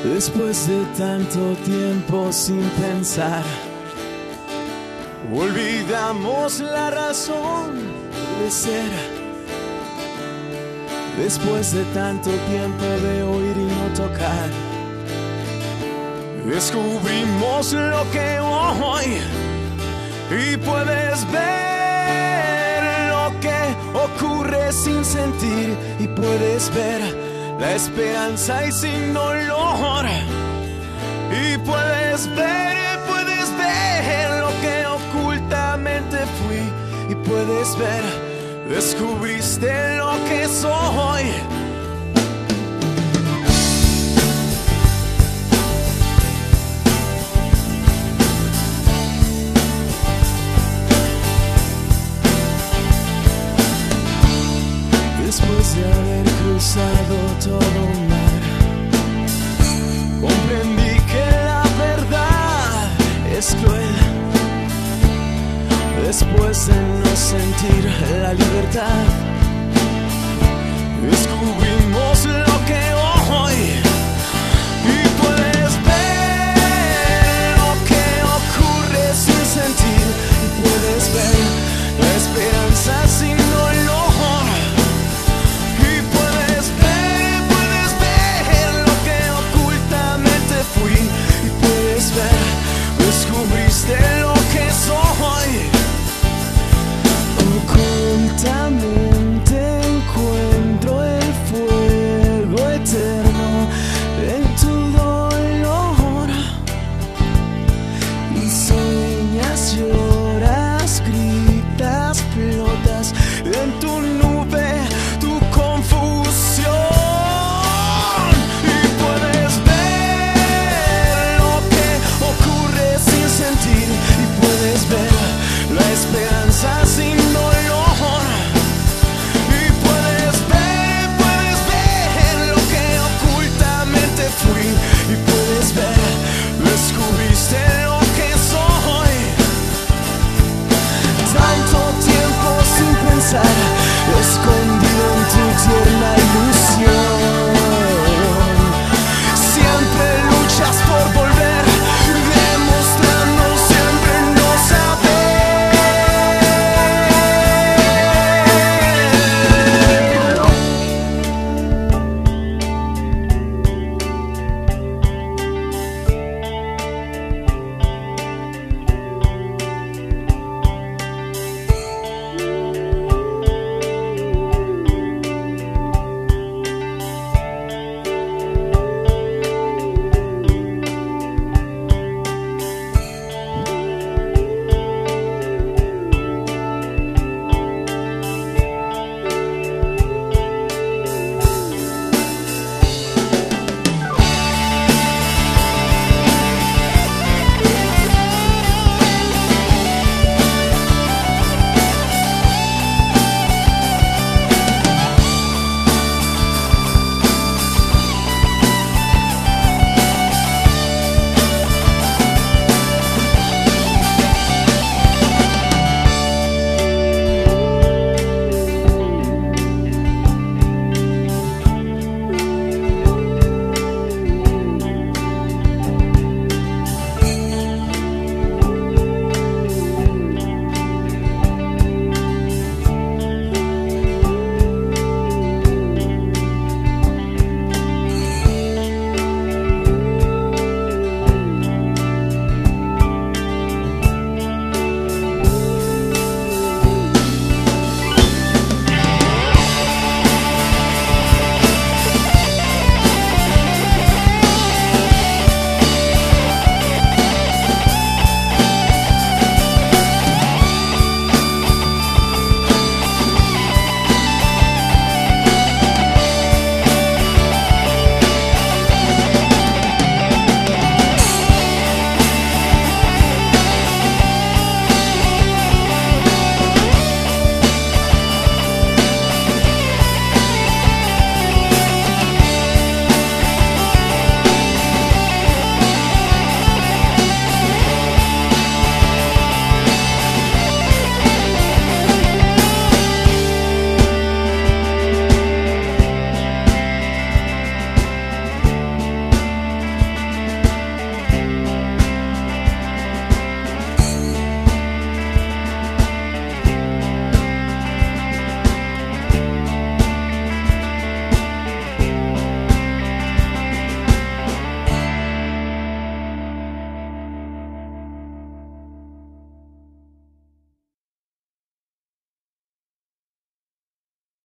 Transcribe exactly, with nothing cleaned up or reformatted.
Después de tanto tiempo sin pensar, olvidamos la razón de ser. Después de tanto tiempo de oír y no tocar, descubrimos lo que hoy, y puedes ver lo que ocurre sin sentir, y puedes ver la esperanza y sin dolor, y puedes ver, puedes ver lo que ocultamente fui, y puedes ver, descubriste lo que soy. Después de haber cruzado todo un mar, comprendí que la verdad es cruel. Después de no sentir la libertad, descubrí